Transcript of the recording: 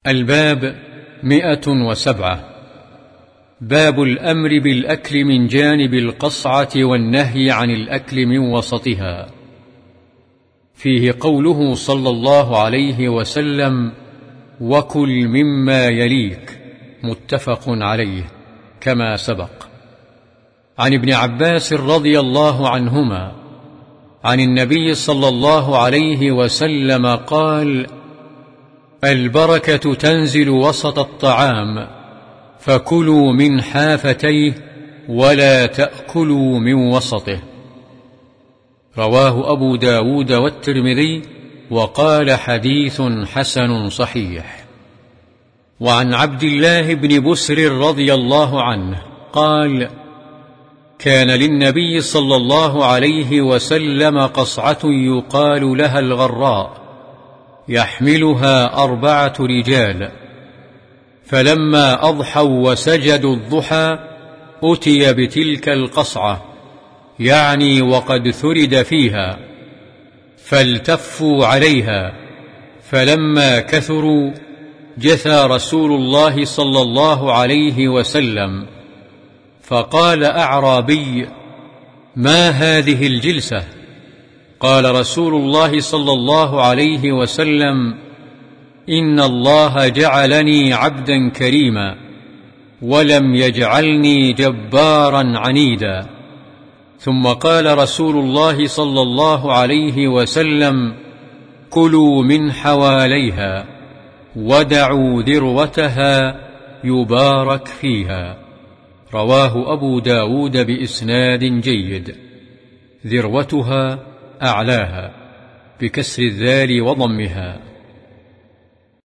الباب 107. باب الأمر بالأكل من جانب القصعة والنهي عن الأكل من وسطها. فيه قوله صلى الله عليه وسلم: وكل مما يليك، متفق عليه، كما سبق. عن ابن عباس رضي الله عنهما عن النبي صلى الله عليه وسلم قال: البركة تنزل وسط الطعام، فكلوا من حافتيه ولا تأكلوا من وسطه. رواه أبو داود والترمذي، وقال: حديث حسن صحيح. وعن عبد الله بن بسر رضي الله عنه قال: كان للنبي صلى الله عليه وسلم قصعة يقال لها الغراء، يحملها 4 رجال، فلما أضحوا وسجدوا الضحى أتي بتلك القصعة، يعني وقد ثرد فيها، فالتفوا عليها، فلما كثروا جثى رسول الله صلى الله عليه وسلم، فقال أعرابي: ما هذه الجلسة؟ قال رسول الله صلى الله عليه وسلم: إن الله جعلني عبدا كريما، ولم يجعلني جبارا عنيدا. ثم قال رسول الله صلى الله عليه وسلم: كلوا من حواليها ودعوا ذروتها يبارك فيها. رواه أبو داود بإسناد جيد. ذروتها أعلاها، بكسر الذال وضمها.